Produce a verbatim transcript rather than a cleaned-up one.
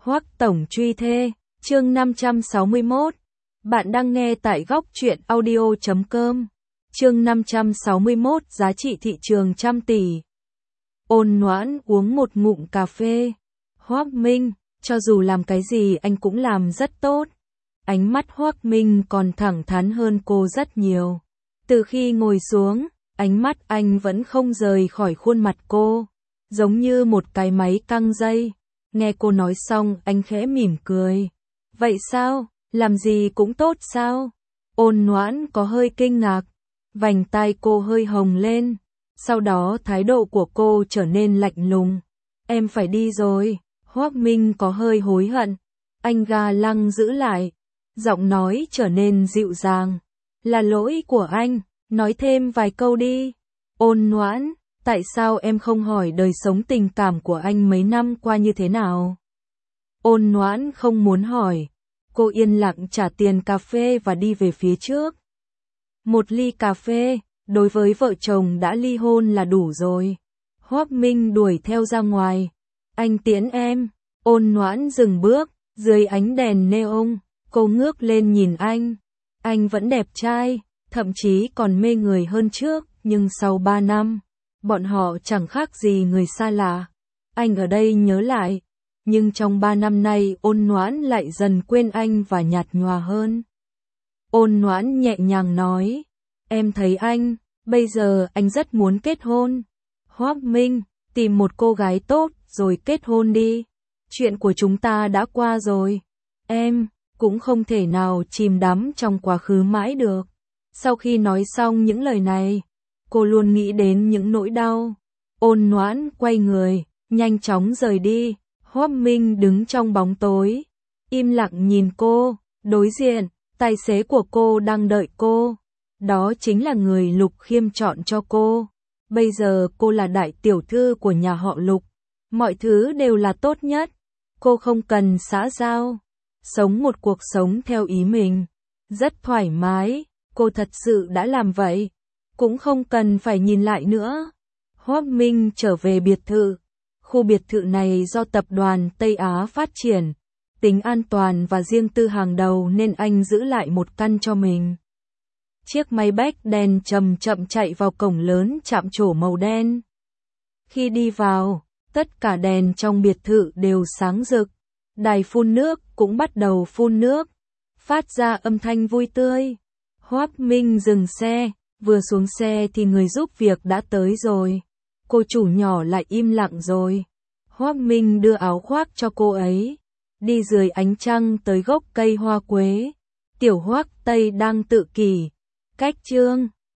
Hoắc tổng truy thê, chương năm trăm sáu mươi mốt. Bạn đang nghe tại góc truyện audio chấm com. Chương năm trăm sáu mươi mốt, giá trị thị trường trăm tỷ. Ôn Noãn uống một ngụm cà phê. Hoắc Minh, cho dù làm cái gì anh cũng làm rất tốt. Ánh mắt Hoắc Minh còn thẳng thắn hơn cô rất nhiều. Từ khi ngồi xuống, ánh mắt anh vẫn không rời khỏi khuôn mặt cô, giống như một cái máy căng dây. Nghe cô nói xong anh khẽ mỉm cười. Vậy sao, làm gì cũng tốt sao? Ôn Noãn có hơi kinh ngạc. Vành tai cô hơi hồng lên. Sau đó thái độ của cô trở nên lạnh lùng. Em phải đi rồi. Hoắc Minh có hơi hối hận. Anh ga lăng giữ lại. Giọng nói trở nên dịu dàng. Là lỗi của anh, nói thêm vài câu đi. Ôn Noãn, tại sao em không hỏi đời sống tình cảm của anh mấy năm qua như thế nào? Ôn Noãn không muốn hỏi. Cô yên lặng trả tiền cà phê và đi về phía trước. Một ly cà phê, đối với vợ chồng đã ly hôn là đủ rồi. Hoắc Minh đuổi theo ra ngoài. Anh tiễn em. Ôn Noãn dừng bước, dưới ánh đèn neon, cô ngước lên nhìn anh. Anh vẫn đẹp trai, thậm chí còn mê người hơn trước, nhưng sau ba năm, bọn họ chẳng khác gì người xa lạ. Anh ở đây nhớ lại, nhưng trong ba năm nay Ôn Noãn lại dần quên anh và nhạt nhòa hơn. Ôn Noãn nhẹ nhàng nói, em thấy anh, bây giờ anh rất muốn kết hôn. Hoắc Minh, tìm một cô gái tốt rồi kết hôn đi. Chuyện của chúng ta đã qua rồi. Em cũng không thể nào chìm đắm trong quá khứ mãi được. Sau khi nói xong những lời này, cô luôn nghĩ đến những nỗi đau. Ôn Noãn quay người, nhanh chóng rời đi. Hoắc Minh đứng trong bóng tối, im lặng nhìn cô. Đối diện, tài xế của cô đang đợi cô. Đó chính là người Lục Khiêm chọn cho cô. Bây giờ cô là đại tiểu thư của nhà họ Lục. Mọi thứ đều là tốt nhất. Cô không cần xã giao. Sống một cuộc sống theo ý mình. Rất thoải mái. Cô thật sự đã làm vậy. Cũng không cần phải nhìn lại nữa. Hoắc Minh trở về biệt thự. Khu biệt thự này do tập đoàn Tây Á phát triển. Tính an toàn và riêng tư hàng đầu nên anh giữ lại một căn cho mình. Chiếc máy bách đèn chậm chậm chạy vào cổng lớn chạm trổ màu đen. Khi đi vào, tất cả đèn trong biệt thự đều sáng rực. Đài phun nước cũng bắt đầu phun nước, phát ra âm thanh vui tươi. Hoắc Minh dừng xe, vừa xuống xe thì người giúp việc đã tới rồi. Cô chủ nhỏ lại im lặng rồi. Hoắc Minh đưa áo khoác cho cô ấy. Đi dưới ánh trăng tới gốc cây hoa quế. Tiểu Hoắc Tây đang tự kỷ. Cách chương